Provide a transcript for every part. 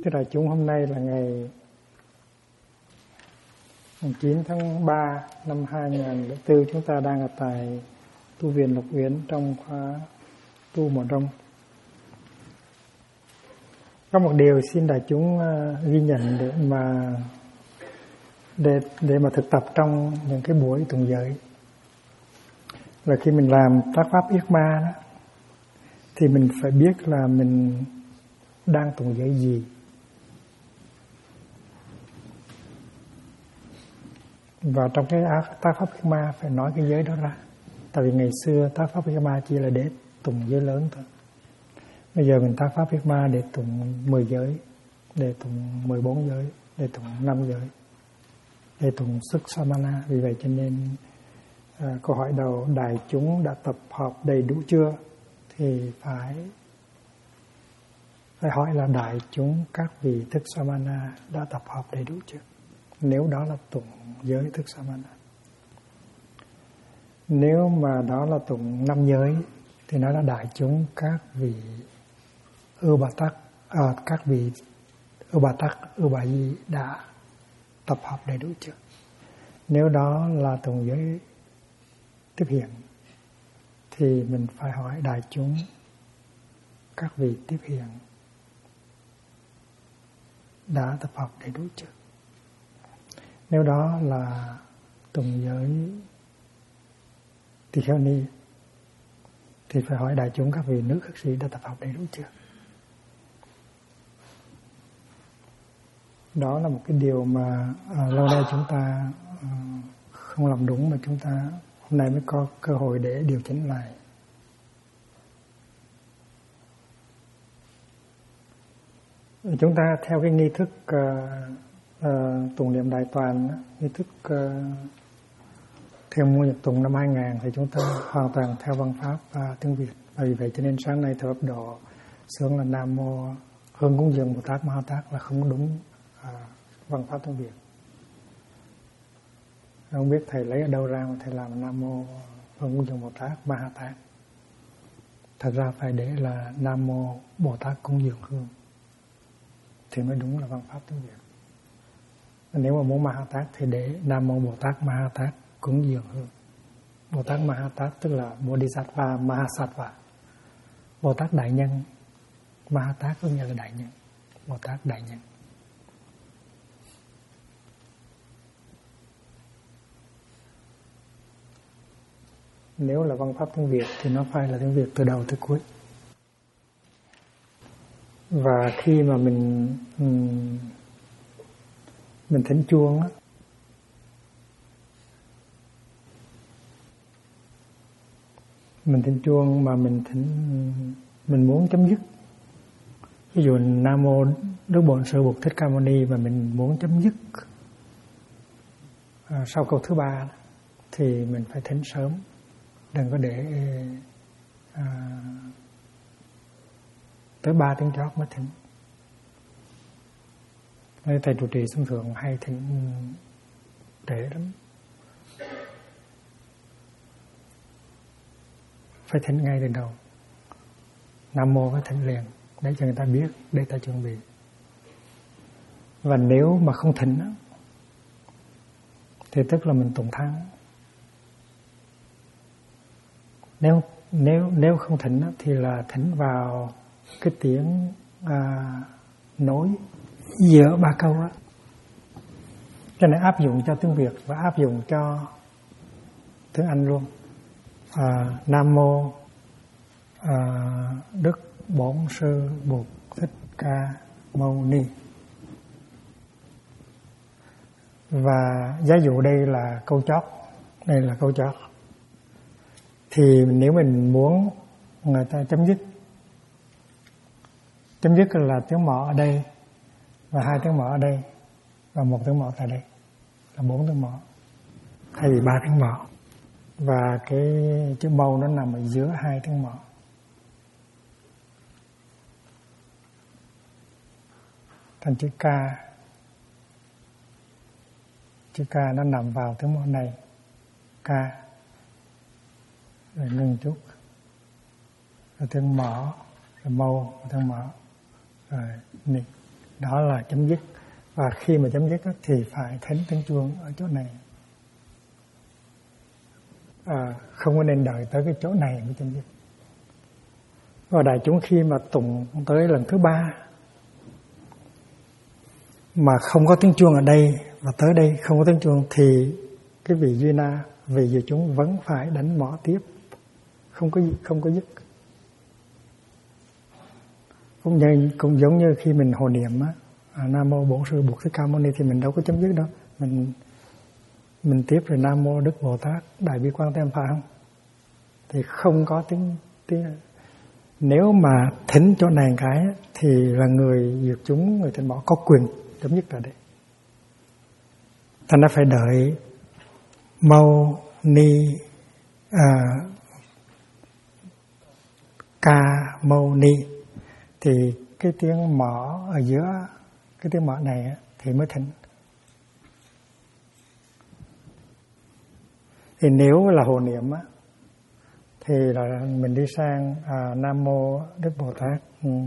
thưa đại chúng, hôm nay là ngày 9 tháng 3 năm 2004. Chúng ta đang ở tại tu viện Lộc Uyển trong khóa tu Mộ Rông. Có một điều xin đại chúng ghi nhận để mà thực tập trong những cái buổi tụng giới là khi mình làm tác pháp yết ma đó, thì mình phải biết là mình đang tụng giới gì. Và trong cái tác pháp yết ma phải nói cái giới đó ra. Tại vì ngày xưa tác pháp yết ma chỉ là để tụng giới lớn thôi. Bây giờ mình tác pháp yết ma để tụng 10 giới, để tụng 14 giới, để tụng 5 giới, để tụng sức samana. Vì vậy cho nên câu hỏi đầu, đại chúng đã tập hợp đầy đủ chưa? Thì phải hỏi là đại chúng các vị thức samana đã tập hợp đầy đủ chưa? Nếu đó là tụng giới thức samana. Nếu mà đó là tụng 5 giới thì nó là đại chúng các vị các vị Ubayi đã tập hợp đầy đủ chưa? Nếu đó là tụng giới tiếp hiện thì mình phải hỏi đại chúng các vị tiếp hiện đã tập hợp đầy đủ chưa? Nếu đó là tụng giới tỳ kheo ni thì phải hỏi đại chúng các vị nữ khất sĩ đã tập hợp đầy đủ chưa? Đó là một cái điều mà lâu nay chúng ta không làm đúng, mà chúng ta hôm nay mới có cơ hội để điều chỉnh lại. Chúng ta theo cái nghi thức tụng niệm đại toàn, nghi thức theo môn nhật tụng năm 2000 thì chúng ta hoàn toàn theo văn pháp và tiếng Việt. Và vì vậy cho nên sáng nay thờ Ấp Độ sướng là Nam Mô Hương Cúng Dường Bồ Tát Ma Ha Tát là không đúng văn pháp tiếng Việt. Không biết thầy lấy ở đâu ra mà thầy làm Nam Mô Hương Cúng Dường Bồ Tát Ma Ha Tát. Thật ra phải để là Nam Mô Bồ Tát Cúng Dường Hương thì mới đúng là văn pháp tiếng Việt. Nếu mà muốn Ma Ha Tát thì để Nam Mô Bồ Tát Ma Ha Tát Cúng Dường Hương. Bồ Tát Ma Ha Tát tức là Bodhisattva Mahasattva, Bồ Tát đại nhân. Ma Ha Tát có nghĩa là đại nhân, Bồ Tát đại nhân. Nếu là văn pháp tiếng Việt thì nó phải là tiếng Việt từ đầu tới cuối. Và khi mà mình thỉnh chuông á, mình thỉnh chuông mà mình muốn chấm dứt, ví dụ Nam Mô Đức Bổn Sư Bụt Thích Ca Mâu Ni mà mình muốn chấm dứt sau câu thứ 3 thì mình phải thỉnh sớm, đừng có để tới 3 tiếng chót mới thỉnh. Thầy trụ trì Sông Thượng hay thỉnh trễ lắm, phải thỉnh ngay từ đầu. Nam Mô phải thỉnh liền để cho người ta biết, để ta chuẩn bị. Và nếu mà không thỉnh thì tức là mình tụng thắng. Nếu không thỉnh thì là thỉnh vào cái tiếng nối giữa 3 câu đó. Cái này áp dụng cho tiếng Việt và áp dụng cho tiếng Anh luôn. Nam Mô Đức Bổn Sư Bụt Thích Ca Mâu Ni. Và giá dụ đây là câu chót, đây là câu chót, thì nếu mình muốn người ta chấm dứt là tiếng mõ ở đây và 2 tiếng mõ ở đây và 1 tiếng mõ tại đây, là 4 tiếng mõ thay vì 3 tiếng mõ. Và cái chữ mâu nó nằm ở giữa 2 tiếng mõ. Thành chữ ca nó nằm vào tiếng mõ này, ca rồi ngưng chút, rồi tiếng mõ, rồi mâu, tiếng mõ, rồi ni. đó là chấm dứt. Và khi mà chấm dứt thì phải thính tiếng chuông ở chỗ này. Không có nên đợi tới cái chỗ này mới chấm dứt. Và đại chúng khi mà tụng tới lần thứ 3 mà không có tiếng chuông ở đây và tới đây không có tiếng chuông thì cái vị Duy Na, vị dự chúng vẫn phải đánh mõ tiếp, không có dứt. Cũng giống như khi mình hộ niệm á, Nam mô Bổn Sư Bụt Thích Ca Mâu Ni thì mình đâu có chấm dứt đâu, mình tiếp rồi Nam mô Đức Bồ Tát Đại Bi Quan Thế Âm, phải không? Thì không có tiếng. Nếu mà thính chỗ này cái thì là người dược chúng, người thính mõ có quyền chấm dứt ở đây. Thành ra phải đợi Mâu Ni Ca Mâu Ni thì cái tiếng mõ ở giữa cái tiếng mõ này thì mới thính. Thì nếu là hộ niệm á thì là mình đi sang Nam mô Đức Bồ Tát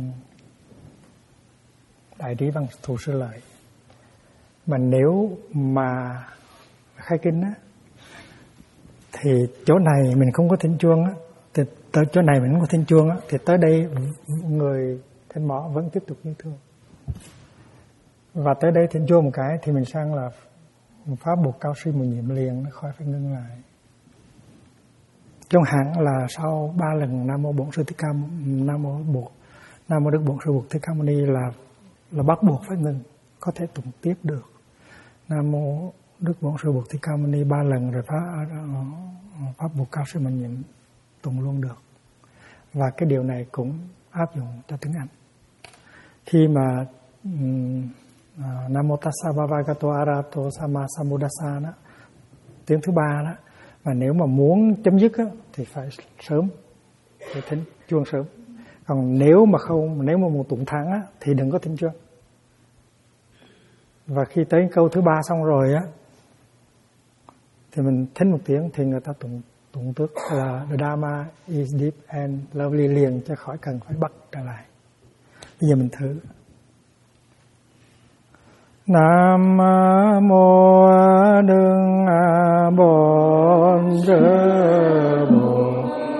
Đại Trí Văn Thù Sư Lợi. Mà nếu mà khai kinh á thì chỗ này mình không có thính chuông á, thì tới chỗ này mình không có thính chuông á, thì tới đây người thính mõ vẫn tiếp tục như thường. Và tới đây thính chuông một cái thì mình sang là pháp buộc cao suy một nhịp liền, nó khỏi phải ngưng lại. Trong hẳn là sau 3 lần Nam mô Bổn Sư Thích Ca, Nam mô Đức Bổn Sư Bụt Thích Ca Mâu Ni là bắt buộc phải ngừng, có thể tụng tiếp được. Nam mô Đức Bổn Sư Bụt Thích Ca Mâu Ni 3 lần rồi pháp buộc cao suy một nhịp tụng luôn được. Và cái điều này cũng áp dụng cho tiếng Anh. Khi mà Nam mô Tassa Bhagavato Arahato Samma Sambuddhassa đó, tiếng thứ 3 đó, mà nếu mà muốn chấm dứt á, thì phải sớm, phải thính chuông sớm. Còn nếu mà muốn tụng thẳng á, thì đừng có thính chuông. Và khi tới câu thứ 3 xong rồi á, thì mình thính 1 tiếng thì người ta tụng tức là the Dharma is deep and lovely liền, cho khỏi cần phải bắt trở lại. Bây giờ mình thử. Nam mô Đức Bổn Sư Bụt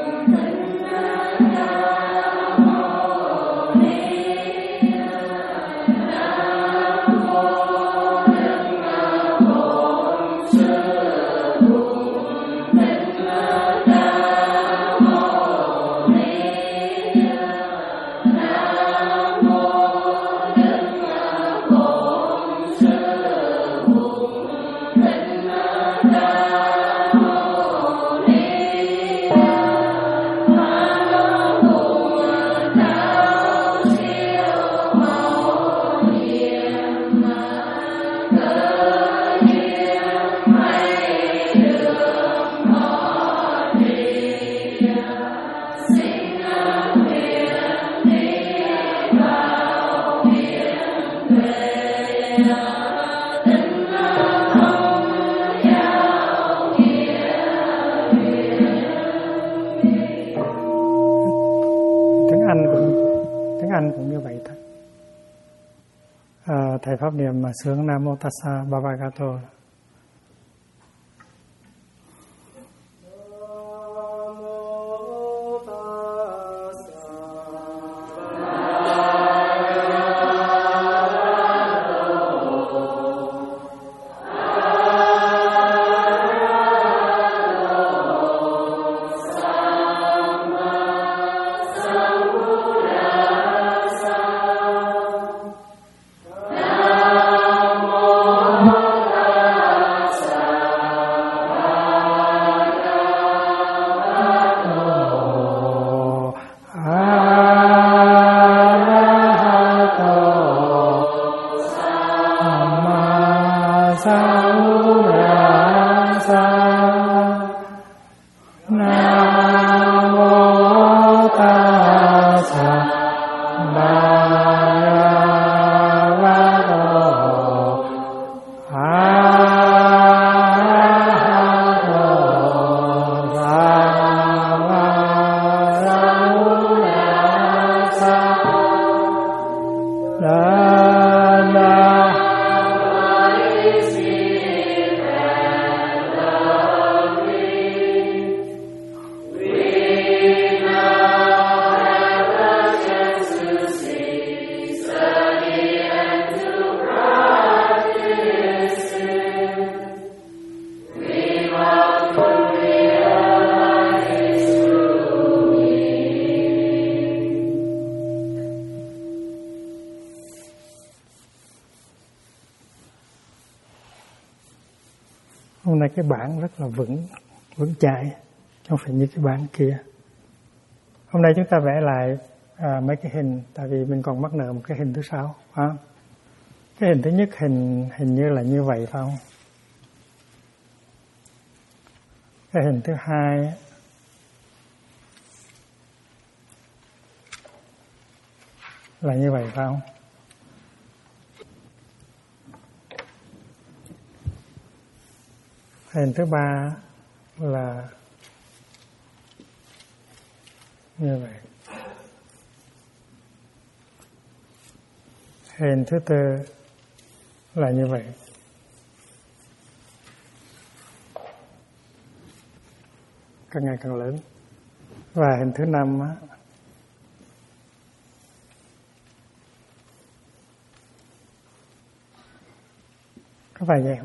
cũng như vậy thôi. Thầy pháp niệm mà sướng Nam mô Tassa Bhagavato. Hôm nay cái bản rất là vững chãi, không phải như cái bản kia. Hôm nay chúng ta vẽ lại mấy cái hình, tại vì mình còn mắc nợ một cái hình thứ 6. Cái hình thứ nhất hình như là như vậy phải không? Cái hình thứ 2 là như vậy phải không? Hình thứ 3 là như vậy. Hình thứ 4 là như vậy. Càng ngày càng lớn. Và hình thứ 5 á, có phải vậy không?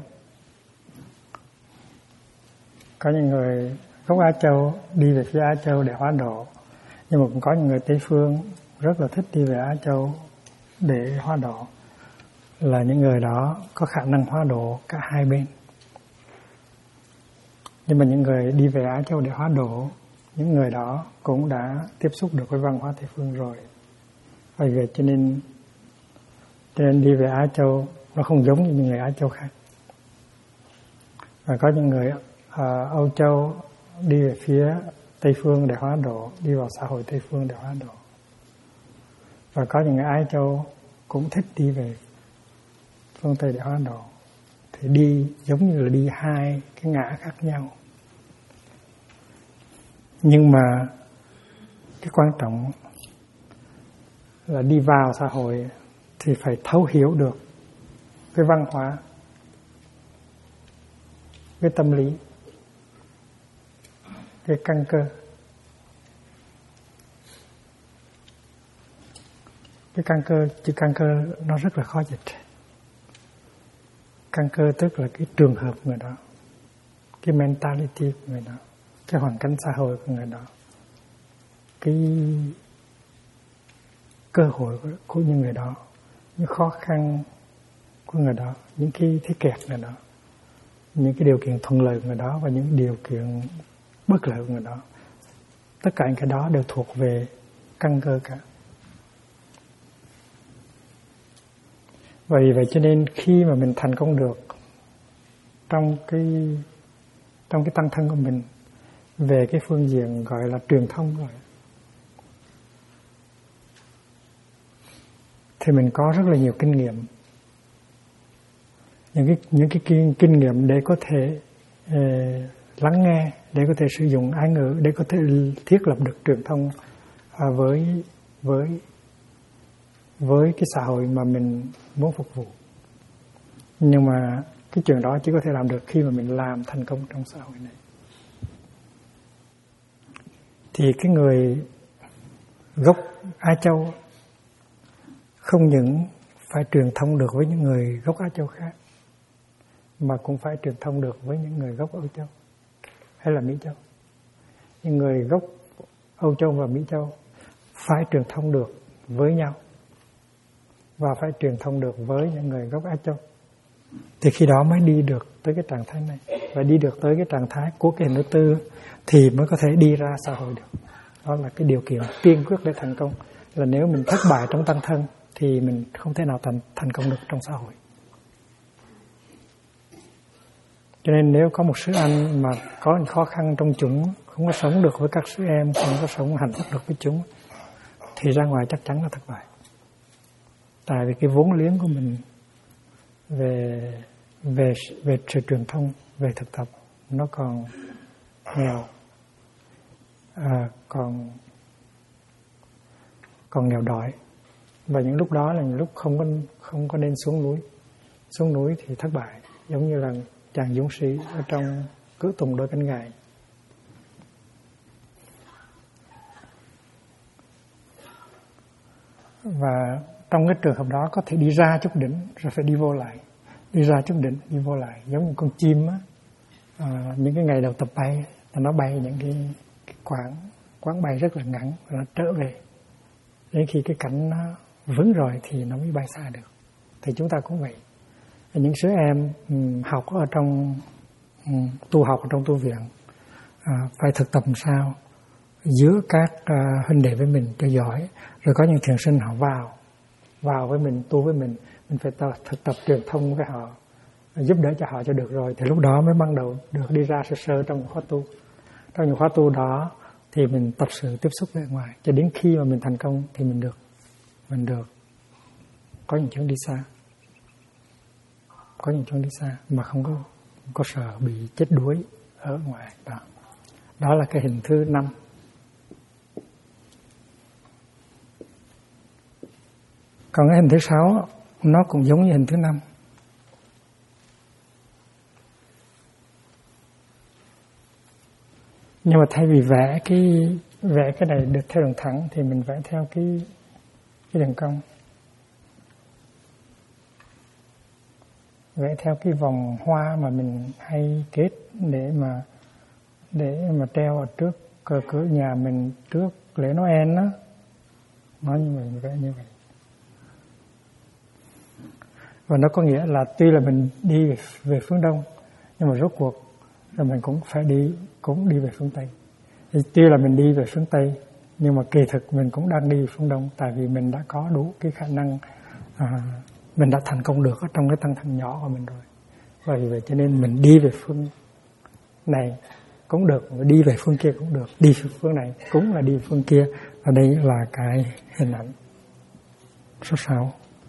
Có những người gốc Á Châu đi về phía Á Châu để hóa độ, nhưng mà cũng có những người Tây Phương rất là thích đi về Á Châu để hóa độ, là những người đó có khả năng hóa độ cả hai bên. Nhưng mà những người đi về Á Châu để hóa độ, những người đó cũng đã tiếp xúc được với văn hóa Tây Phương rồi. Vì vậy cho nên đi về Á Châu nó không giống như những người Á Châu khác. Và có những người Âu Châu đi về phía Tây Phương để hóa độ, đi vào xã hội Tây Phương để hóa độ. Và có những người Á Châu cũng thích đi về phương Tây để hóa độ. Thì đi giống như là đi hai cái ngã khác nhau. Nhưng mà cái quan trọng là đi vào xã hội thì phải thấu hiểu được cái văn hóa, cái tâm lý, cái căn cơ. Cái căn cơ, chữ căn cơ nó rất là khó dịch. Căn cơ tức là cái trường hợp người đó, cái mentality của người đó, cái hoàn cảnh xã hội của người đó, cái cơ hội của những người đó, những khó khăn của người đó, những cái thế kẹt người đó, những cái điều kiện thuận lợi của người đó và những điều kiện bất lợi của người đó. Tất cả những cái đó đều thuộc về căn cơ cả. Vì vậy cho nên khi mà mình thành công được trong cái tăng thân của mình về cái phương diện gọi là truyền thông rồi, thì mình có rất là nhiều kinh nghiệm, những cái kinh nghiệm để có thể lắng nghe, để có thể sử dụng ái ngữ, để có thể thiết lập được truyền thông với cái xã hội mà mình muốn phục vụ. Nhưng mà cái chuyện đó chỉ có thể làm được khi mà mình làm thành công trong xã hội này. Thì cái người gốc Á Châu không những phải truyền thông được với những người gốc Á Châu khác, mà cũng phải truyền thông được với những người gốc Âu Châu hay là Mỹ Châu. Những người gốc Âu Châu và Mỹ Châu phải truyền thông được với nhau và phải truyền thông được với những người gốc Á Châu. Thì khi đó mới đi được tới cái trạng thái này. Và đi được tới cái trạng thái của cái hình thứ 4 thì mới có thể đi ra xã hội được. Đó là cái điều kiện tiên quyết để thành công. Là nếu mình thất bại trong tăng thân thì mình không thể nào thành công được trong xã hội. Cho nên nếu có một sư anh mà có những khó khăn trong chúng, không có sống được với các sư em, không có sống hạnh phúc được với chúng, thì ra ngoài chắc chắn là thất bại. Tại vì cái vốn liếng của mình về sự truyền thông, về thực tập nó còn nghèo, còn nghèo đói. Và những lúc đó là những lúc không có nên xuống núi. Xuống núi thì thất bại, giống như là chàng dũng sĩ ở trong Cưỡi Tùng Đôi Cánh Gài. Và trong cái trường hợp đó có thể đi ra chút đỉnh rồi phải đi vô lại, đi ra chút đỉnh đi vô lại, giống như con chim á. Những cái ngày đầu tập bay nó bay những cái quãng bay rất là ngắn và nó trở về, đến khi cái cảnh nó vững rồi thì nó mới bay xa được. Thì chúng ta cũng vậy. Những đứa em học ở trong tu học ở trong tu viện phải thực tập làm sao giữa các huynh đệ với mình cho giỏi, rồi có những thiền sinh họ vào với mình, tu với mình phải thực tập truyền thông với họ, giúp đỡ cho họ cho được, rồi thì lúc đó mới bắt đầu được đi ra sơ sơ trong khóa tu. Trong những khóa tu đó thì mình tập sự tiếp xúc với ngoài, cho đến khi mà mình thành công thì mình được có những chuyến đi xa, mà không có sợ bị chết đuối ở ngoài đó. Đó là cái hình thứ 5. Còn cái hình thứ 6 nó cũng giống như hình thứ 5. Nhưng mà thay vì vẽ cái này được theo đường thẳng thì mình vẽ theo cái đường cong. Vẽ theo cái vòng hoa mà mình hay kết để mà treo ở trước cửa nhà mình trước lễ Noel đó. Nói như vậy, vẽ như vậy. Và nó có nghĩa là tuy là mình đi về phương Đông, nhưng mà rốt cuộc là mình cũng phải đi về phương Tây. Thì tuy là mình đi về phương Tây, nhưng mà kỳ thực mình cũng đang đi về phương Đông, tại vì mình đã có đủ cái khả năng, mình đã thành công được ở trong cái tăng thân nhỏ của mình rồi. Và vì vậy cho nên mình đi về phương này cũng được, đi về phương kia cũng được, đi phương này cũng là đi phương kia. Và đây là cái hình ảnh số 6.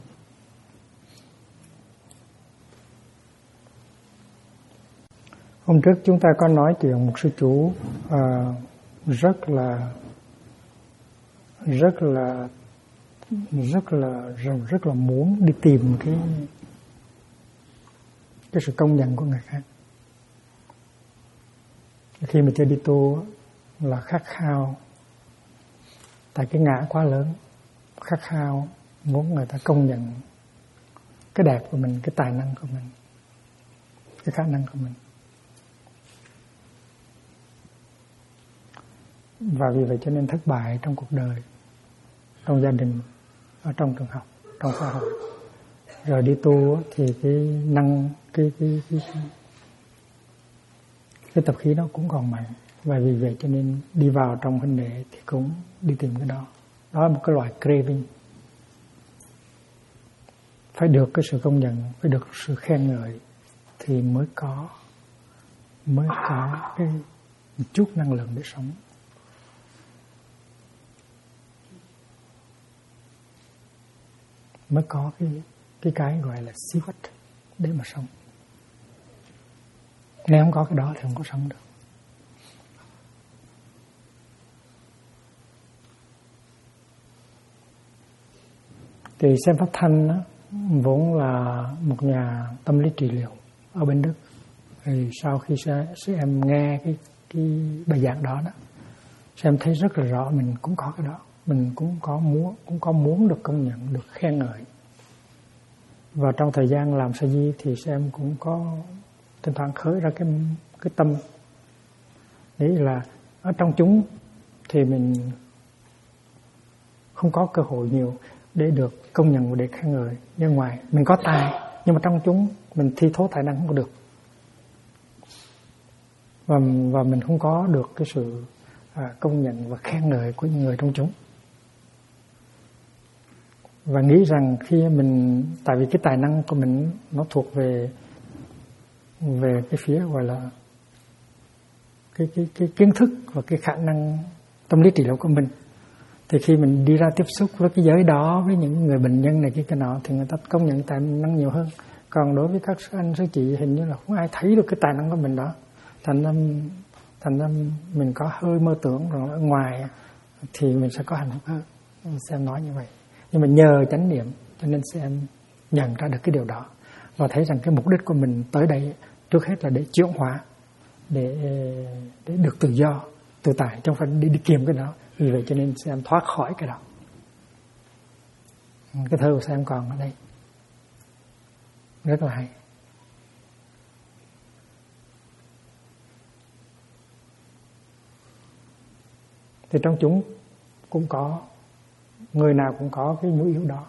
Hôm trước chúng ta có nói chuyện một sư chủ rất là muốn đi tìm cái sự công nhận của người khác. Khi mà chưa đi tu là khát khao, tại cái ngã quá lớn, khát khao muốn người ta công nhận cái đẹp của mình, cái tài năng của mình, cái khả năng của mình. Và vì vậy cho nên thất bại trong cuộc đời, trong gia đình, ở trong trường học, trong xã hội. Rồi đi tu thì cái tập khí đó cũng còn mạnh. Và vì vậy cho nên đi vào trong huynh đệ thì cũng đi tìm cái đó. Đó là một cái loại craving. Phải được cái sự công nhận, phải được sự khen ngợi thì mới có cái một chút năng lượng để sống. Mới có cái gọi là xí quách để mà sống. Nếu không có cái đó thì không có sống được. Thì xem Pháp Thanh đó, vốn là một nhà tâm lý trị liệu ở bên Đức. Thì sau khi em nghe cái bài giảng đó em thấy rất là rõ mình cũng có cái đó. Mình cũng có muốn được công nhận, được khen ngợi. Và trong thời gian làm sa di thì em cũng có thỉnh thoảng khởi ra cái tâm nghĩ là ở trong chúng thì mình không có cơ hội nhiều để được công nhận và để khen ngợi. Nhưng ngoài mình có tài, nhưng mà trong chúng mình thi thố tài năng không có được. Và mình không có được cái sự công nhận và khen ngợi của những người trong chúng. Và nghĩ rằng khi mình, tại vì cái tài năng của mình nó thuộc về cái phía gọi là cái kiến thức và cái khả năng tâm lý trị liệu của mình, thì khi mình đi ra tiếp xúc với cái giới đó, với những người bệnh nhân này cái nọ, thì người ta công nhận tài năng nhiều hơn. Còn đối với các anh sư chị hình như là không ai thấy được cái tài năng của mình đó. Thành ra mình có hơi mơ tưởng rằng ở ngoài thì mình sẽ có hạnh phúc hơn. Xem nói như vậy. Nhưng mà nhờ chánh niệm cho nên xem nhận ra được cái điều đó và thấy rằng cái mục đích của mình tới đây trước hết là để chuyển hóa, để được tự do, tự tại, trong phải đi kiếm cái đó. Vì vậy cho nên xem thoát khỏi cái đó. Cái thơ của xem còn ở đây rất là hay. Thì trong chúng cũng có, người nào cũng có cái mũi yếu đó.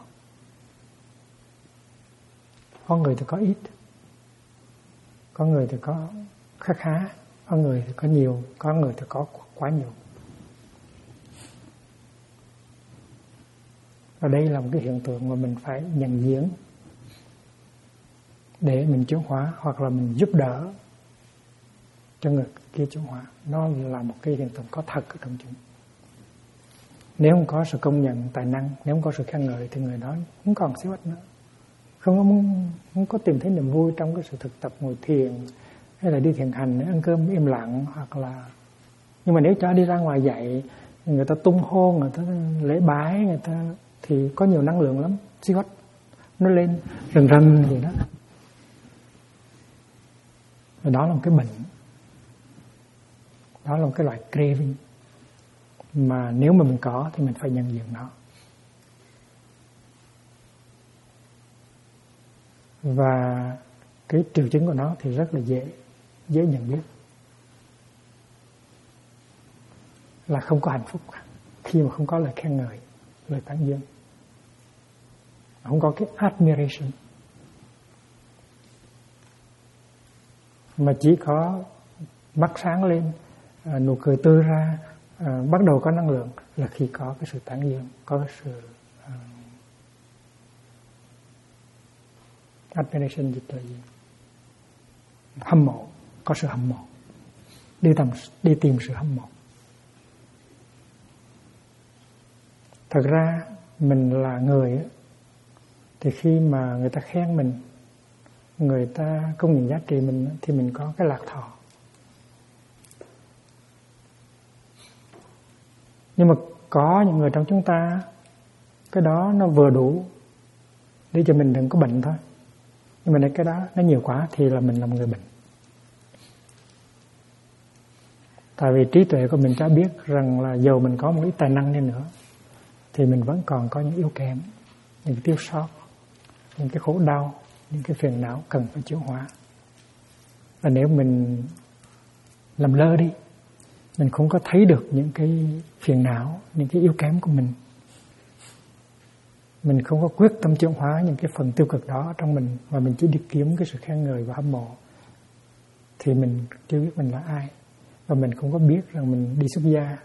Có người thì có ít, có người thì có khá, có người thì có nhiều, có người thì có quá nhiều. Và đây là một cái hiện tượng mà mình phải nhận diện để mình chuyển hóa, hoặc là mình giúp đỡ cho người kia chuyển hóa. Nó là một cái hiện tượng có thật ở trong chúng. Nếu không có sự công nhận tài năng, nếu không có sự khen ngợi thì người đó không còn xíu ít nữa, không có tìm thấy niềm vui trong cái sự thực tập ngồi thiền hay là đi thiền hành, ăn cơm im lặng, hoặc là. Nhưng mà nếu cho đi ra ngoài dạy, người ta tung hô, người ta lễ bái, người ta thì có nhiều năng lượng lắm, xíu ít nó lên rần rần gì đó. Và đó là một cái bệnh, đó là một cái loại craving mà nếu mà mình có thì mình phải nhận diện nó. Và cái triệu chứng của nó thì rất là dễ nhận biết, là không có hạnh phúc khi mà không có lời khen ngợi, lời tán dương, không có cái admiration, mà chỉ có mắt sáng lên, nụ cười tươi ra, bắt đầu có năng lượng là khi có cái sự tán dương, có cái sự admiration, dịch là gì? Hâm mộ, có sự hâm mộ, đi tìm sự hâm mộ. Thật ra mình là người thì khi mà người ta khen mình, người ta công nhận giá trị mình thì mình có cái lạc thọ. Nhưng mà có những người trong chúng ta cái đó nó vừa đủ để cho mình đừng có bệnh thôi. Nhưng mà cái đó nó nhiều quá thì là mình là một người bệnh. Tại vì trí tuệ của mình cho biết rằng là dầu mình có một ít tài năng đi nữa thì mình vẫn còn có những yếu kém, những cái thiếu sót, những cái khổ đau, những cái phiền não cần phải chuyển hóa. Và nếu mình làm lơ đi, mình không có thấy được những cái phiền não, những cái yếu kém của mình không có quyết tâm chuyển hóa những cái phần tiêu cực đó trong mình, và mình chỉ đi kiếm cái sự khen ngợi và hâm mộ, thì mình chưa biết mình là ai, và mình không có biết rằng mình đi xuất gia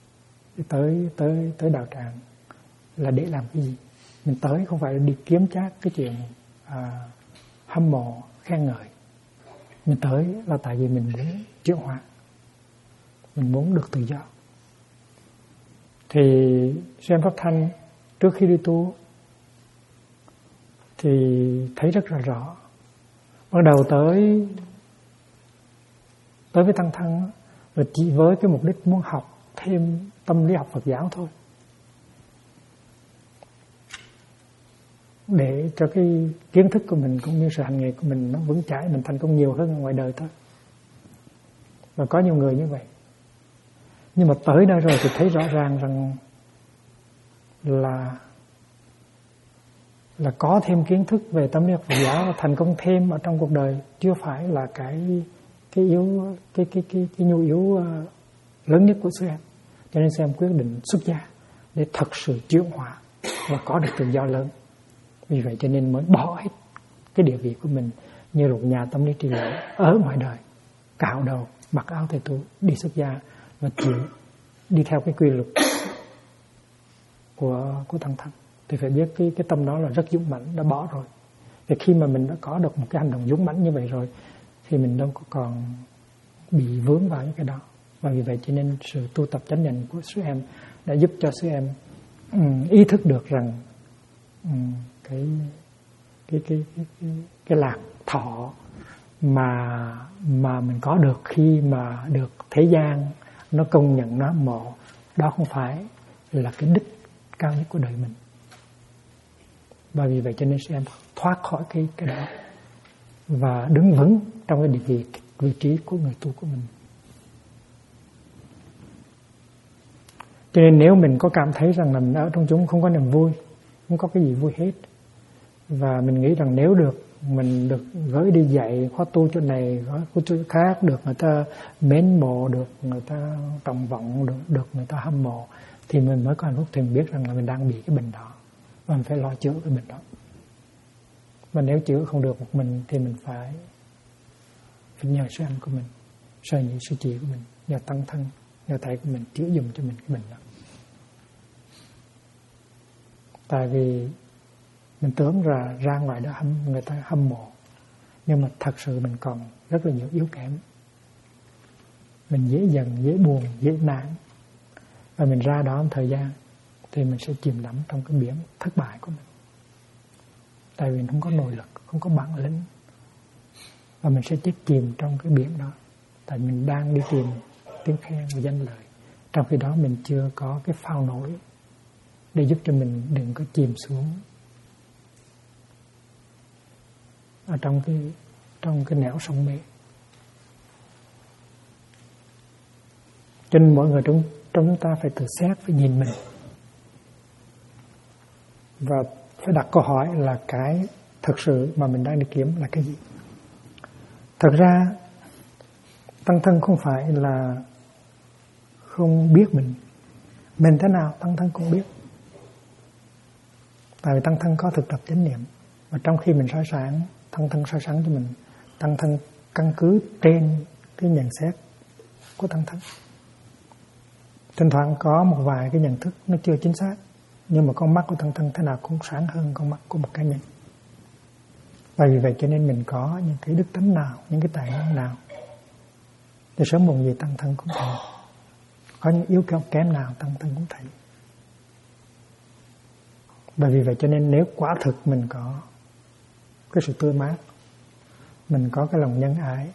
tới đạo tràng là để làm cái gì. Mình tới không phải là đi kiếm chác cái chuyện hâm mộ, khen ngợi. Mình tới là tại vì mình muốn chuyển hóa, mình muốn được tự do. Thì sư em Pháp Thanh trước khi đi tu thì thấy rất là rõ. Bắt đầu tới với Tăng Thân là chỉ với cái mục đích muốn học thêm tâm lý học Phật giáo thôi, để cho cái kiến thức của mình cũng như sự hành nghề của mình nó vững chãi, mình thành công nhiều hơn ở ngoài đời thôi. Và có nhiều người như vậy. Nhưng mà tới nơi rồi thì thấy rõ ràng rằng là có thêm kiến thức về tâm lý học Phật giáo và thành công thêm ở trong cuộc đời chưa phải là cái nhu yếu lớn nhất của sư em. Cho nên sư em quyết định xuất gia để thật sự chuyển hóa và có được tự do lớn. Vì vậy cho nên mới bỏ hết cái địa vị của mình như một nhà tâm lý trị liệu ở ngoài đời, cạo đầu, mặc áo thầy tu, đi xuất gia và chịu đi theo cái quy luật của Tăng Thân. Thì phải biết cái tâm đó là rất dũng mãnh, đã bỏ rồi. Thì khi mà mình đã có được một cái hành động dũng mãnh như vậy rồi thì mình đâu có còn bị vướng vào những cái đó. Và vì vậy cho nên sự tu tập chánh niệm của sư em đã giúp cho sư em ý thức được rằng cái lạc thọ mà mình có được khi mà được thế gian nó công nhận, nó hâm mộ, đó không phải là cái đích cao nhất của đời mình. Và vì vậy cho nên sư em thoát khỏi cái đó và đứng vững trong cái vị trí của người tu của mình. Cho nên nếu mình có cảm thấy rằng là mình ở trong chúng không có niềm vui, không có cái gì vui hết, và mình nghĩ rằng nếu được mình được gửi đi dạy khóa tu chỗ này, khóa tu khác, được người ta mến mộ, được người ta trọng vọng, được người ta hâm mộ, thì mình mới có hạnh phúc. Thì mình biết rằng là mình đang bị cái bệnh đó và mình phải lo chữa cái bệnh đó. Và nếu chữa không được một mình thì mình phải nhờ sư anh của mình. sư nhị sư chị của mình, nhờ tăng thân, nhờ thầy của mình chữa dùng cho mình cái bệnh đó. Tại vì mình tưởng ra ngoài đó người ta hâm mộ, nhưng mà thật sự mình còn rất là nhiều yếu kém. Mình dễ giận, dễ buồn, dễ nản, và mình ra đó một thời gian thì mình sẽ chìm đắm trong cái biển thất bại của mình. Tại vì mình không có nội lực, không có bản lĩnh, và mình sẽ chết chìm trong cái biển đó. Tại mình đang đi tìm tiếng khen và danh lợi, trong khi đó mình chưa có cái phao nổi để giúp cho mình đừng có chìm xuống ở trong cái nẻo sông mê. Cho nên mỗi người trong chúng ta phải tự xét, phải nhìn mình và phải đặt câu hỏi là cái thực sự mà mình đang đi kiếm là cái gì. Thật ra tăng thân không phải là không biết mình thế nào tăng thân cũng biết. Tại vì tăng thân có thực tập chánh niệm, và trong khi mình soi sáng, tăng thân soi sáng cho mình, tăng thân căn cứ trên cái nhận xét của tăng thân. Thỉnh thoảng có một vài cái nhận thức nó chưa chính xác, nhưng mà con mắt của tăng thân thế nào cũng sáng hơn con mắt của một cá nhân. Và vì vậy cho nên mình có những cái đức tánh nào, những cái tài năng nào, thì sớm muộn gì tăng thân cũng thấy. Có những yếu kém nào tăng thân cũng thấy. Và vì vậy cho nên nếu quả thực mình có cái sự tươi mát, mình có cái lòng nhân ái,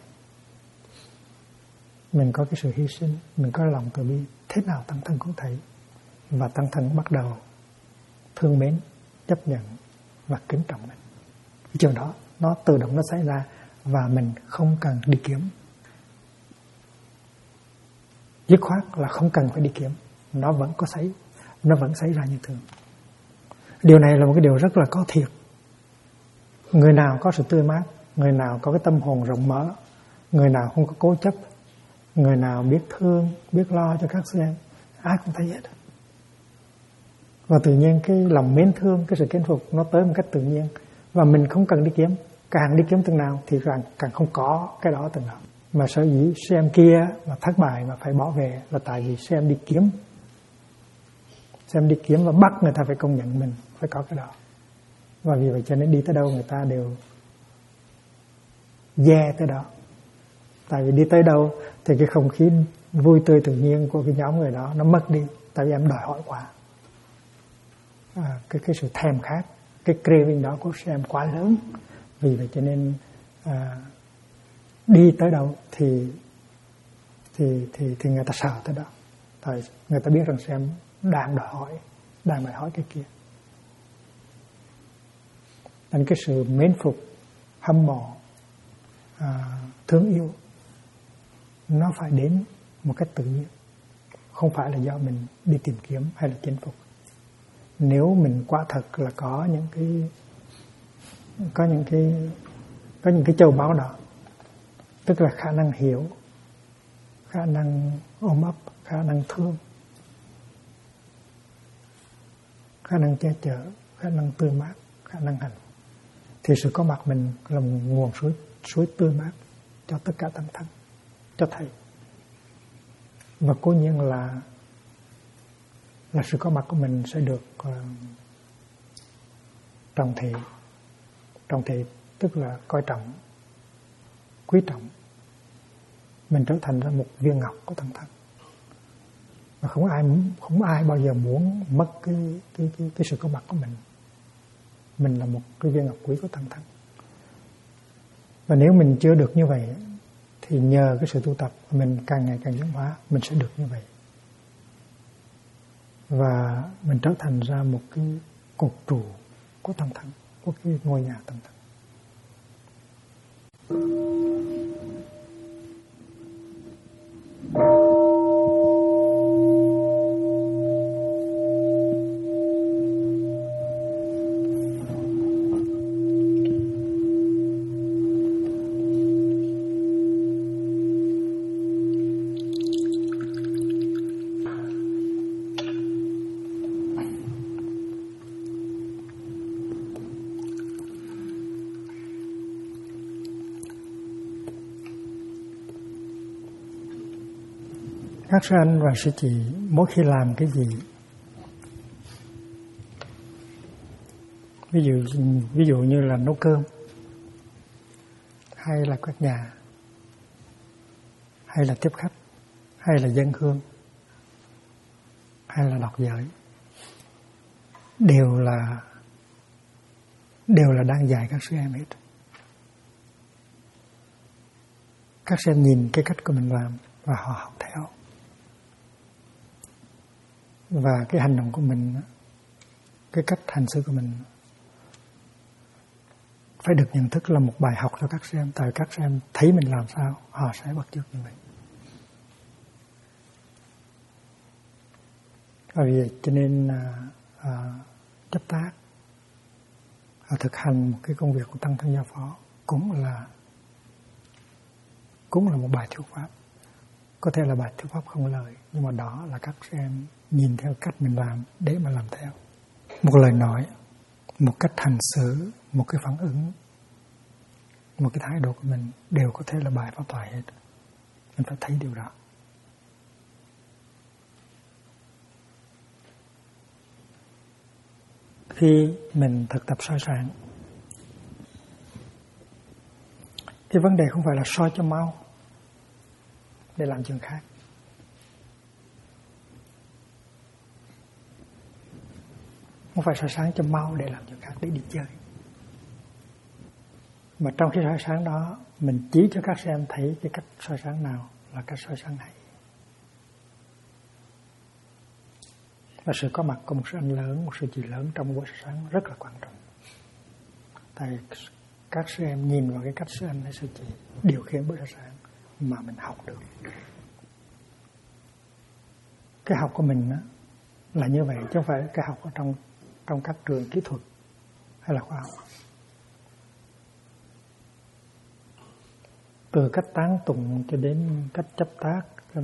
mình có cái sự hy sinh, mình có lòng từ bi, thế nào tăng thân cũng thấy. Và tăng thân bắt đầu thương mến, chấp nhận và kính trọng mình. Cái chuyện đó nó tự động nó xảy ra, và mình không cần đi kiếm. Dứt khoát là không cần phải đi kiếm, nó vẫn xảy ra như thường. Điều này là một cái điều rất là có thiệt. Người nào có sự tươi mát, người nào có cái tâm hồn rộng mở, người nào không có cố chấp, người nào biết thương, biết lo cho các sư em, ai cũng thấy hết. Và tự nhiên cái lòng mến thương, cái sự kính phục nó tới một cách tự nhiên. Và mình không cần đi kiếm. Càng đi kiếm từng nào thì càng không có cái đó từng nào. Mà sở dĩ xem kia mà thất bại mà phải bỏ về là tại vì xem đi kiếm. Xem đi kiếm và bắt người ta phải công nhận mình phải có cái đó. Và vì vậy cho nên đi tới đâu người ta đều tới đó. Tại vì đi tới đâu thì cái không khí vui tươi tự nhiên của cái nhóm người đó nó mất đi. Tại vì em đòi hỏi quá. Cái sự thèm khát, cái craving đó của em quá lớn. Vì vậy cho nên đi tới đâu thì người ta sợ tới đó. Tại người ta biết rằng em đang đòi hỏi cái kia. Nên cái sự mến phục, hâm mộ, thương yêu nó phải đến một cách tự nhiên, không phải là do mình đi tìm kiếm hay là chinh phục. Nếu mình quả thật là có những cái châu báu đó, tức là khả năng hiểu, khả năng ôm ấp, khả năng thương, khả năng che chở, khả năng tươi mát, khả năng hạnh phúc, thì sự có mặt mình là một nguồn suối tươi mát cho tất cả tăng thân, cho thầy. Và cố nhiên là sự có mặt của mình sẽ được trọng thị, tức là coi trọng, quý trọng. Mình trở thành ra một viên ngọc của tăng thân. Và không ai bao giờ muốn mất cái sự có mặt của mình. Mình là một cái viên ngọc quý của tăng thân. Và nếu mình chưa được như vậy thì nhờ cái sự tu tập mình càng ngày càng tiến hóa, mình sẽ được như vậy. Và mình trở thành ra một cái cột trụ của tăng thân, của cái ngôi nhà tăng thân. Các sư anh và sư chị mỗi khi làm cái gì, ví dụ như là nấu cơm, hay là quét nhà, hay là tiếp khách, hay là dâng hương, hay là đọc giới, đều là đang dạy các sư em hết. Các sư em nhìn cái cách của mình làm và họ học theo. Và cái hành động của mình, cái cách hành xử của mình phải được nhận thức là một bài học cho các sư em. Tại các sư em thấy mình làm sao, họ sẽ bắt chước như vậy. Vì vậy cho nên chấp tác, thực hành một cái công việc của tăng thân gia phó cũng là một bài thuyết pháp. Có thể là bài thuyết pháp không lời, nhưng mà đó là các sư em nhìn theo cách mình làm để mà làm theo. Một lời nói, một cách hành xử, một cái phản ứng, một cái thái độ của mình đều có thể là bài pháp thoại hết. Mình phải thấy điều đó. Khi mình thực tập soi sáng, cái vấn đề không phải là soi cho mau để làm chuyện khác. Không phải soi sáng cho mau để làm chuyện khác, để đi chơi. Mà trong cái soi sáng đó, mình chỉ cho các em thấy cái cách soi sáng nào là cách soi sáng này. Và sự có mặt của một sư anh lớn, một sư chị lớn trong buổi soi sáng rất là quan trọng. Tại các sư em nhìn vào cái cách sư anh hay sư chị điều khiển buổi soi sáng mà mình học được. Cái học của mình là như vậy, chứ không phải cái học ở trong các trường kỹ thuật hay là khoa học. Từ cách tán tụng cho đến cách chấp tác,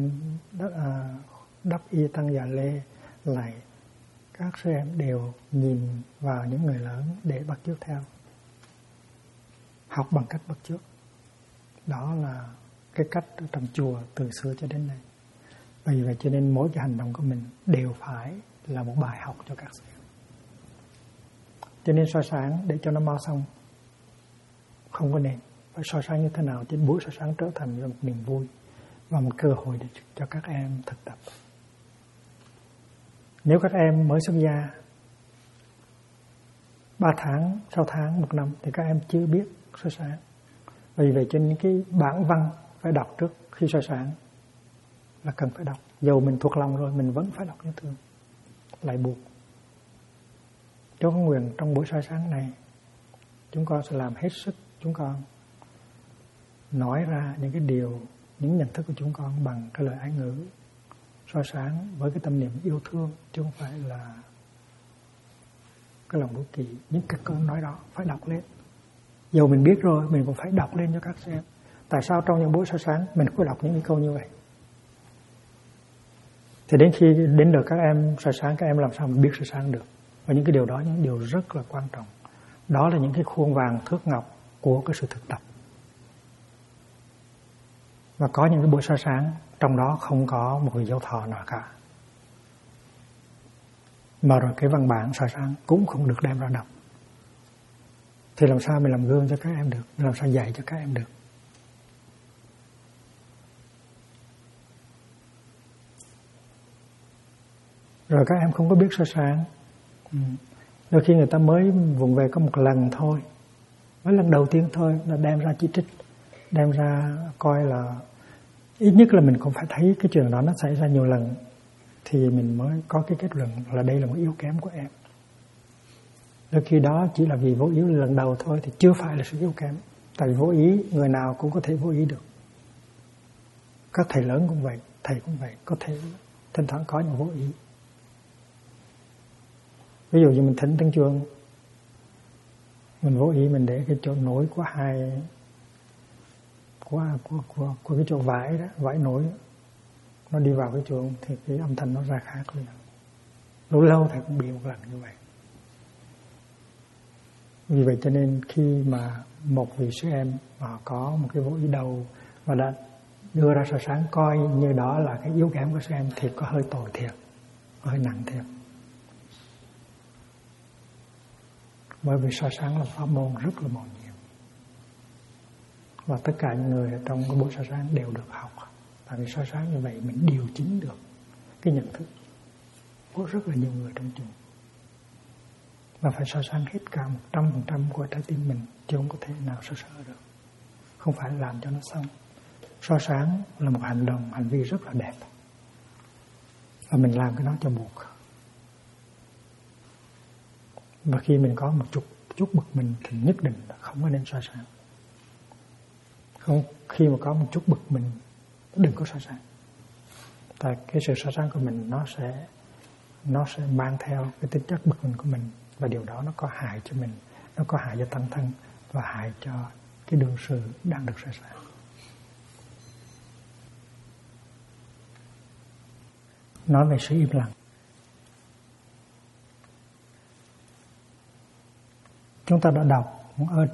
đắp y tăng già lê lại, các sư em đều nhìn vào những người lớn để bắt chước theo. Học bằng cách bắt chước. Đó là cái cách ở trong chùa từ xưa cho đến nay. Vì vậy cho nên mỗi cái hành động của mình đều phải là một bài học cho các sư em. Cho nên soi sáng để cho nó mau xong không có nên. Phải soi sáng như thế nào cho buổi soi sáng trở thành một niềm vui và một cơ hội để cho các em thực tập. Nếu các em mới xuất gia 3 tháng, 6 tháng, 1 năm thì các em chưa biết soi sáng. Vì vậy cho nên cái bản văn phải đọc trước khi soi sáng là cần phải đọc. Dầu mình thuộc lòng rồi mình vẫn phải đọc như thường. Lại buộc. Chúa có nguyện trong buổi soi sáng này chúng con sẽ làm hết sức chúng con nói ra những cái điều, những nhận thức của chúng con bằng cái lời ái ngữ soi sáng với cái tâm niệm yêu thương, chứ không phải là cái lòng đố kỵ. Những cái câu nói đó phải đọc lên. Dầu mình biết rồi mình cũng phải đọc lên cho các em. Tại sao trong những buổi soi sáng mình cứ đọc những cái câu như vậy? Thì đến khi đến được các em soi sáng, các em làm sao mình biết soi sáng được? Và những cái điều đó, những điều rất là quan trọng. Đó là những cái khuôn vàng thước ngọc của cái sự thực tập. Và có những cái buổi soi sáng trong đó không có một vị giáo thọ nào cả. Mà rồi cái văn bản soi sáng cũng không được đem ra đọc. Thì làm sao mình làm gương cho các em được? Làm sao dạy cho các em được? Rồi các em không có biết soi sáng. Đôi khi người ta mới vùng về có một lần thôi, mới lần đầu tiên thôi, là đem ra chỉ trích, đem ra coi là ít nhất là mình cũng phải thấy cái chuyện đó nó xảy ra nhiều lần thì mình mới có cái kết luận là đây là một yếu kém của em. Đôi khi đó chỉ là vì vô ý lần đầu thôi thì chưa phải là sự yếu kém. Tại vì vô ý người nào cũng có thể vô ý được. Các thầy lớn cũng vậy, thầy cũng vậy, có thể thỉnh thoảng có những vô ý. Ví dụ như mình thỉnh tiếng chuông, mình vô ý mình để cái chỗ nối của hai của cái chỗ vải đó, vải nối đó, nó đi vào cái chuông thì cái âm thanh nó ra khác liền. Lâu lâu thầy cũng bị một lần như vậy. Vì vậy cho nên khi mà một vị sư em mà có một cái vô ý đầu và đưa ra soi sáng coi như đó là cái yếu kém của sư em thì có hơi tồi thiệt, hơi nặng thiệt. Bởi vì soi sáng là pháp môn rất là màu nhiệm, và tất cả những người ở trong cái buổi soi sáng đều được học. Tại vì soi sáng như vậy mình điều chỉnh được cái nhận thức của rất là nhiều người trong chúng. Và phải soi sáng hết cả 100% của trái tim mình, chứ không có thể nào soi sáng được. Không phải làm cho nó xong. Soi sáng là một hành vi rất là đẹp, và mình làm cái đó cho buộc. Và khi mình có một chút bực mình thì nhất định là không có nên soi sáng. Không, khi mà có một chút bực mình, đừng có soi sáng. Tại cái sự soi sáng của mình nó sẽ mang theo cái tính chất bực mình của mình, và điều đó nó có hại cho mình, nó có hại cho tăng thân và hại cho cái đương sự đang được soi sáng. Nói về sự im lặng. Chúng ta đã đọc ở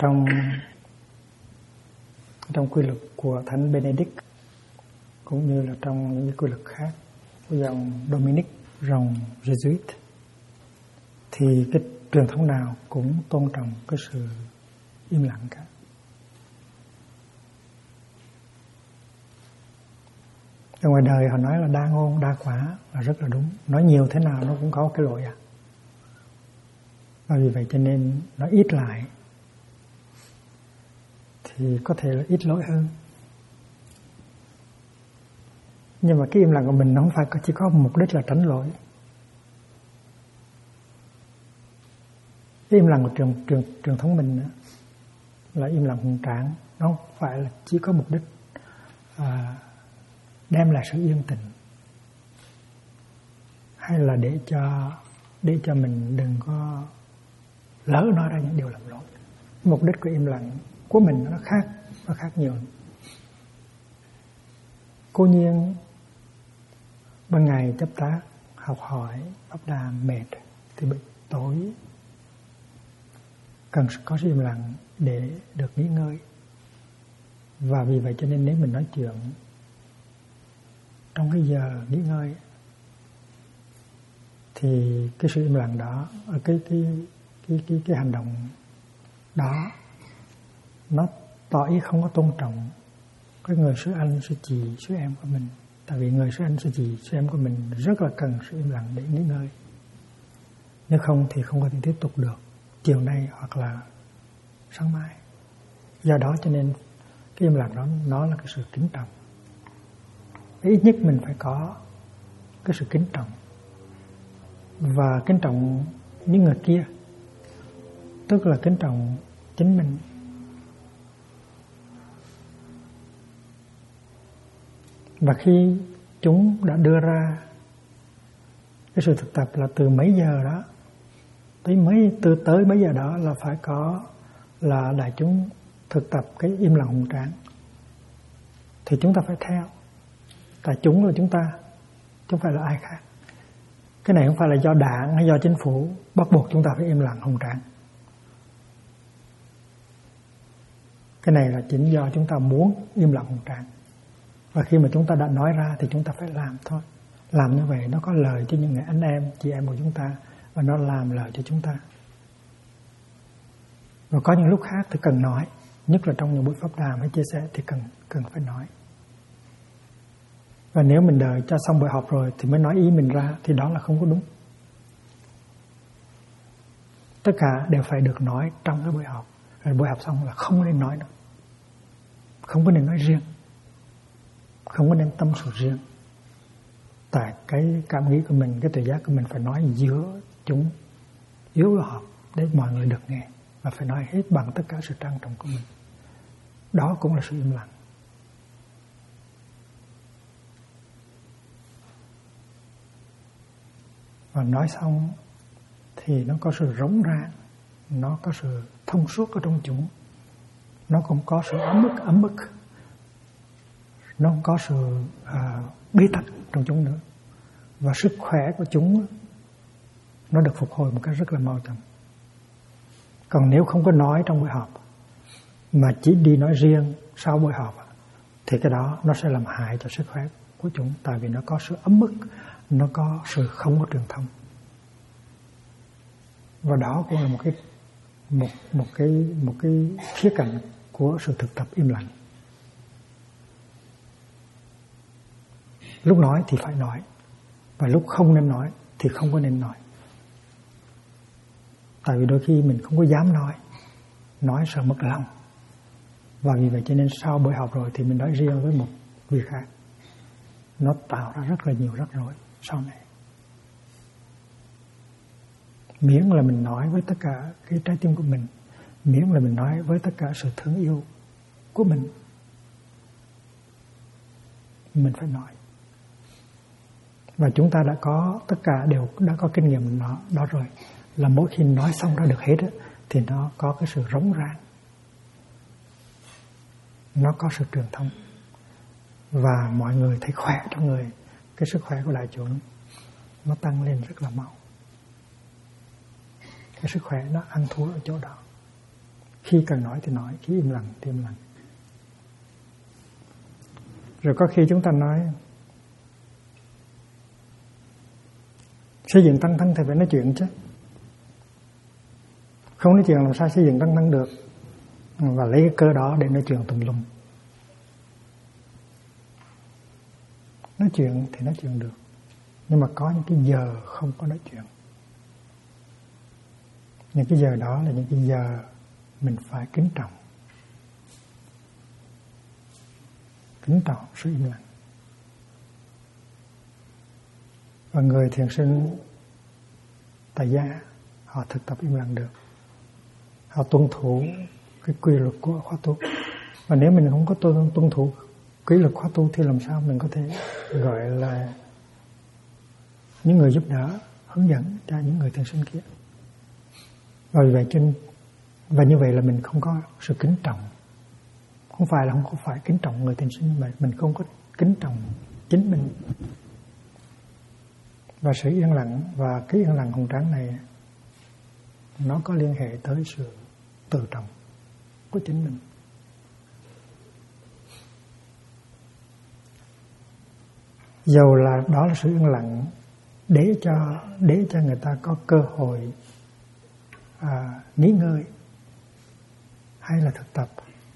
trong quy luật của Thánh Benedict, cũng như là trong những quy luật khác của dòng Dominic, dòng Jesuit, thì cái truyền thống nào cũng tôn trọng cái sự im lặng cả. Ở ngoài đời họ nói là đa ngôn đa quả là rất là đúng. Nói nhiều thế nào nó cũng có cái lỗi à. Và vì vậy cho nên nói ít lại thì có thể là ít lỗi hơn. Nhưng mà cái im lặng của mình nó không phải chỉ có mục đích là tránh lỗi. Cái im lặng của truyền thống mình nữa là im lặng hùng tráng. Nó không phải là chỉ có mục đích đem lại sự yên tĩnh, hay là để cho mình đừng có lỡ nói ra những điều làm lỗi. Mục đích của im lặng của mình nó khác nhiều. Cố nhiên ban ngày chấp tác học hỏi pháp đàm mệt thì tối cần có sự im lặng để được nghỉ ngơi. Và vì vậy cho nên nếu mình nói chuyện trong cái giờ nghỉ ngơi thì cái sự im lặng đó, cái hành động đó nó tỏ ý không có tôn trọng cái người sư anh, sư chị, sư em của mình. Tại vì người sư anh, sư chị, sư em của mình rất là cần sự im lặng để nghỉ ngơi. Nếu không thì không có thể tiếp tục được chiều nay hoặc là sáng mai. Do đó cho nên cái im lặng đó nó là cái sự kính trọng. Ít nhất mình phải có cái sự kính trọng, và kính trọng những người kia, tức là kính trọng chính mình. Và khi chúng đã đưa ra cái sự thực tập là từ mấy giờ đó tới mấy giờ đó là phải có là đại chúng thực tập cái im lặng hùng tráng, thì chúng ta phải theo. Tại chúng là chúng ta, chứ không phải là ai khác. Cái này không phải là do đảng hay do chính phủ bắt buộc chúng ta phải im lặng hùng tráng. Cái này là chính do chúng ta muốn im lặng hùng tráng. Và khi mà chúng ta đã nói ra thì chúng ta phải làm thôi. Làm như vậy nó có lợi cho những người anh em, chị em của chúng ta, và nó làm lợi cho chúng ta. Và có những lúc khác thì cần nói, nhất là trong những buổi pháp đàm hay chia sẻ thì cần phải nói. Và nếu mình đợi cho xong buổi họp rồi thì mới nói ý mình ra thì đó là không có đúng. Tất cả đều phải được nói trong cái buổi họp. Rồi buổi họp xong là không nên nói nữa. Không có nên nói riêng. Không có nên tâm sự riêng. Tại cái cảm nghĩ của mình, cái tự giác của mình phải nói giữa chúng, giữa buổi họp để mọi người được nghe. Và phải nói hết bằng tất cả sự trang trọng của mình. Đó cũng là sự im lặng. Và nói xong thì nó có sự rỗng ràng, nó có sự thông suốt ở trong chúng, nó cũng có sự ấm ức, nó cũng có sự bế tắc trong chúng nữa. Và sức khỏe của chúng nó được phục hồi một cách rất là mau chóng. Còn nếu không có nói trong buổi họp mà chỉ đi nói riêng sau buổi họp thì cái đó nó sẽ làm hại cho sức khỏe của chúng, tại vì nó có sự ấm ức, nó có sự không có truyền thông. Và đó cũng là một cái khía cạnh của sự thực tập im lặng. Lúc nói thì phải nói, và lúc không nên nói thì không có nên nói. Tại vì đôi khi mình không có dám nói sợ mất lòng. Và vì vậy cho nên sau buổi học rồi thì mình nói riêng với một vị khác. Nó tạo ra rất là nhiều rắc rối sau này. Miễn là mình nói với tất cả cái trái tim của mình, miễn là mình nói với tất cả sự thương yêu của mình phải nói. Và chúng ta đã có, tất cả đều đã có kinh nghiệm đó rồi, là mỗi khi nói xong ra được hết thì nó có cái sự rống rang, nó có sự truyền thông, và mọi người thấy khỏe trong người. Cái sức khỏe của đại chúng nó tăng lên rất là mau. Cái sức khỏe nó ăn thua ở chỗ đó. Khi cần nói thì nói, khi im lặng thì im lặng. Rồi có khi chúng ta nói xây dựng tăng thân thì phải nói chuyện chứ. Không nói chuyện làm sao xây dựng tăng thân được. Và lấy cái cơ đó để nói chuyện tùm lum. Nói chuyện thì nói chuyện được, nhưng mà có những cái giờ không có nói chuyện. Những cái giờ đó là những cái giờ mình phải kính trọng. Kính trọng sự im lặng. Và người thiền sinh tại gia họ thực tập im lặng được. Họ tuân thủ cái quy luật của khóa tu. Và nếu mình không có tuân thủ quy luật khóa tu thì làm sao mình có thể gọi là những người giúp đỡ, hướng dẫn cho những người thiền sinh kia. Và vì vậy và như vậy là mình không có sự kính trọng. Không phải là không có phải kính trọng người thiền sinh, mà mình không có kính trọng chính mình. Và sự yên lặng và cái yên lặng hùng tráng này nó có liên hệ tới sự tự trọng của chính mình. Dầu là đó là sự yên lặng để cho người ta có cơ hội nghỉ ngơi hay là thực tập,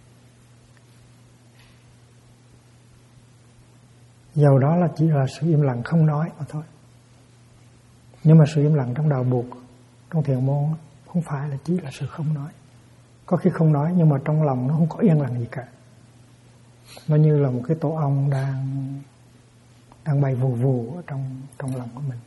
dầu đó là chỉ là sự im lặng không nói mà thôi. Nhưng mà sự im lặng trong đạo buộc, trong thiền môn không phải là chỉ là sự không nói. Có khi không nói nhưng mà trong lòng nó không có yên lặng gì cả. Nó như là một cái tổ ong đang bay vù vù ở trong lòng của mình.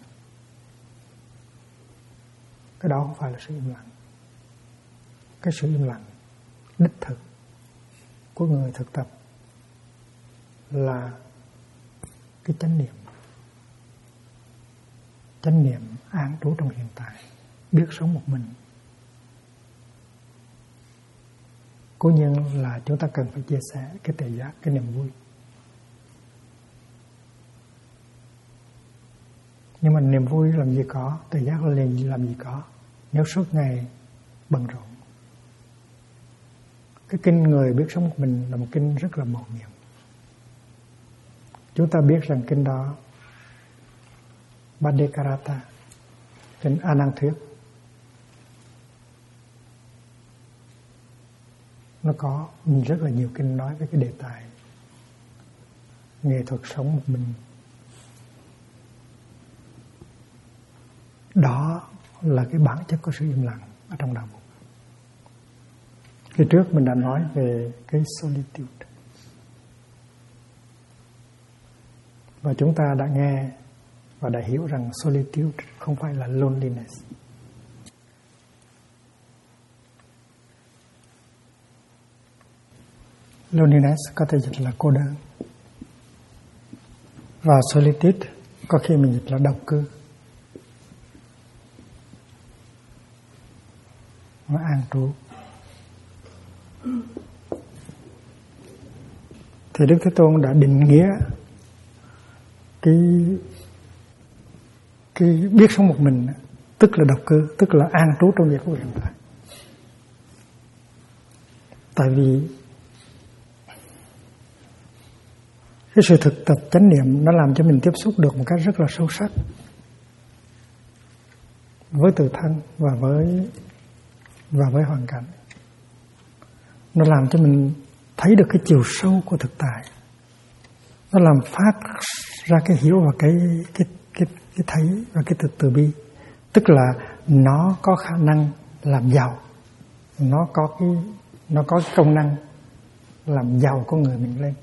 Cái đó không phải là sự im lặng. Cái sự im lặng đích thực của người thực tập là cái chánh niệm. Chánh niệm an trú trong hiện tại, biết sống một mình. Cố nhiên là chúng ta cần phải chia sẻ cái tự giác, cái niềm vui. Nhưng mà niềm vui làm gì có, tự giác làm gì có, nếu suốt ngày bận rộn. Cái kinh người biết sống một mình là một kinh rất là mầu nhiệm. Chúng ta biết rằng kinh đó Bhaddekarata, kinh A Nan Thuyết, nó có rất là nhiều kinh nói về cái đề tài nghệ thuật sống một mình. Đó là cái bản chất của sự im lặng ở trong đạo Phật. Khi trước mình đã nói về cái solitude, và chúng ta đã nghe và đã hiểu rằng solitude không phải là loneliness. Loneliness có thể dịch là cô đơn, và solitude có khi mình dịch là độc cư. Nó an trú. Thì Đức Thế Tôn đã định nghĩa cái biết sống một mình, tức là độc cư, tức là an trú trong giây phút hiện tại. Tại vì Cái sự thực tập chánh niệm nó làm cho mình tiếp xúc được một cách rất là sâu sắc với tự thân và với hoàn cảnh. Nó làm cho mình thấy được cái chiều sâu của thực tại. Nó làm phát ra cái hiểu và cái thấy và cái từ bi. Tức là nó có khả năng làm giàu, nó có cái công năng làm giàu con người mình lên,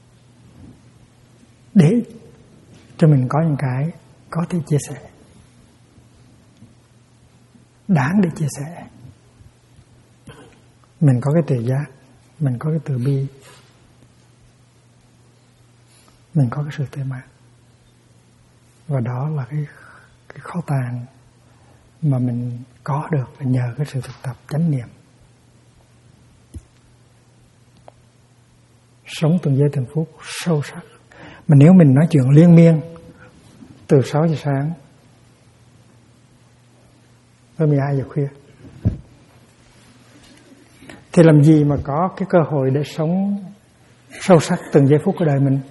để cho mình có những cái có thể chia sẻ, đáng để chia sẻ. Mình có cái tuệ giác, mình có cái từ bi, mình có cái sự tuệ mạn. Và đó là cái kho tàng mà mình có được là nhờ cái sự thực tập chánh niệm. Sống từng giây từng phút sâu sắc. Mà nếu mình nói chuyện liên miên từ 6 giờ sáng tới 12 giờ khuya, thì làm gì mà có cái cơ hội để sống sâu sắc từng giây phút của đời mình?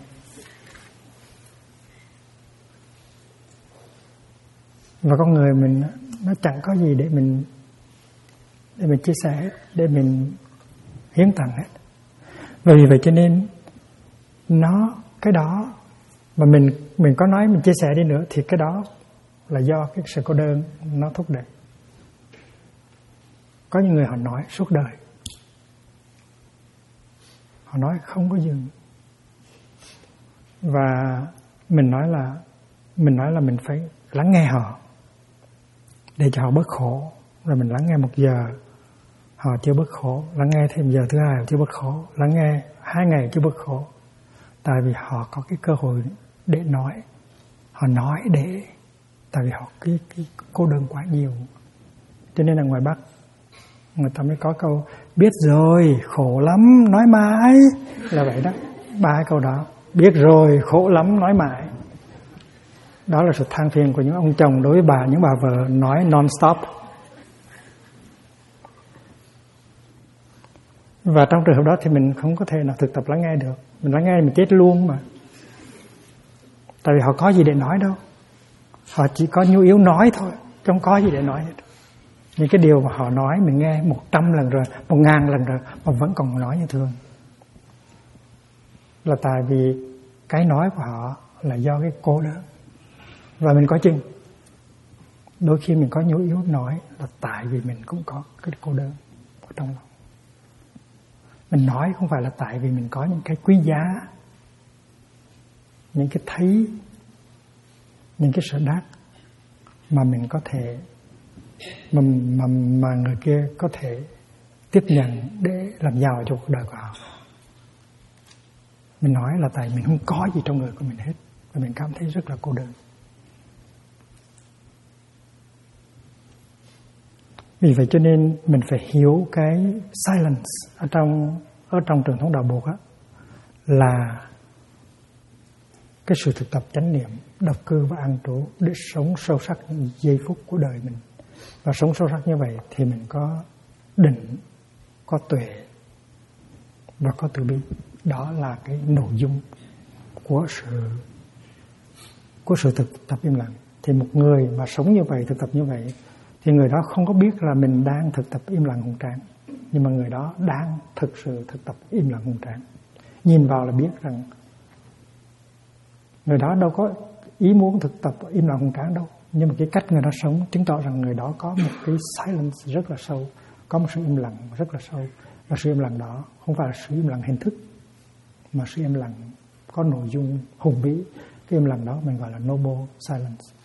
Và con người mình nó chẳng có gì để mình chia sẻ, để mình hiến tặng hết. Vì vậy cho nên cái đó mà mình có nói mình chia sẻ đi nữa thì cái đó là do cái sự cô đơn nó thúc đẩy. Có những người họ nói suốt đời, họ nói không có dừng. Và mình nói là mình phải lắng nghe họ để cho họ bớt khổ. Rồi mình lắng nghe 1 giờ, họ chưa bớt khổ, lắng nghe thêm giờ thứ 2 họ chưa bớt khổ, lắng nghe 2 ngày chưa bớt khổ. Tại vì họ có cái cơ hội để nói. Họ nói tại vì họ cái cô đơn quá nhiều. Cho nên là ngoài Bắc người ta mới có câu biết rồi, khổ lắm, nói mãi. Là vậy đó, 3 câu đó. Biết rồi, khổ lắm, nói mãi. Đó là sự than phiền của những ông chồng đối với những bà vợ nói non-stop. Và trong trường hợp đó thì mình không có thể nào thực tập lắng nghe được. Mình lắng nghe mình chết luôn mà. Tại vì họ có gì để nói đâu. Họ chỉ có nhu yếu nói thôi, không có gì để nói hết. Những cái điều mà họ nói mình nghe 100 lần rồi, 1000 lần rồi mà vẫn còn nói như thường. Là tại vì cái nói của họ là do cái cô đơn. Và mình có chừng đôi khi mình có nhu yếu nói là tại vì mình cũng có cái cô đơn ở trong lòng. Mình nói không phải là tại vì mình có những cái quý giá, những cái thấy, những cái sở đắc mà mình có thể mà người kia có thể tiếp nhận để làm giàu cho cuộc đời của họ. Mình nói là tại mình không có gì trong người của mình hết và mình cảm thấy rất là cô đơn. Vì vậy cho nên mình phải hiểu cái silence ở trong truyền thống đạo Bụt á, là cái sự thực tập chánh niệm, độc cư và an trú để sống sâu sắc những giây phút của đời mình. Và sống sâu sắc như vậy thì mình có định, có tuệ và có từ bi. Đó là cái nội dung của sự thực tập im lặng. Thì một người mà sống như vậy, thực tập như vậy, thì người đó không có biết là mình đang thực tập im lặng hùng tráng, nhưng mà người đó đang thực sự thực tập im lặng hùng tráng. Nhìn vào là biết rằng người đó đâu có ý muốn thực tập im lặng hùng tráng đâu, nhưng mà cái cách người đó sống chứng tỏ rằng người đó có một cái silence rất là sâu, có một sự im lặng rất là sâu. Và sự im lặng đó không phải là sự im lặng hình thức, mà sự im lặng có nội dung hùng vĩ. Cái im lặng đó mình gọi là noble silence.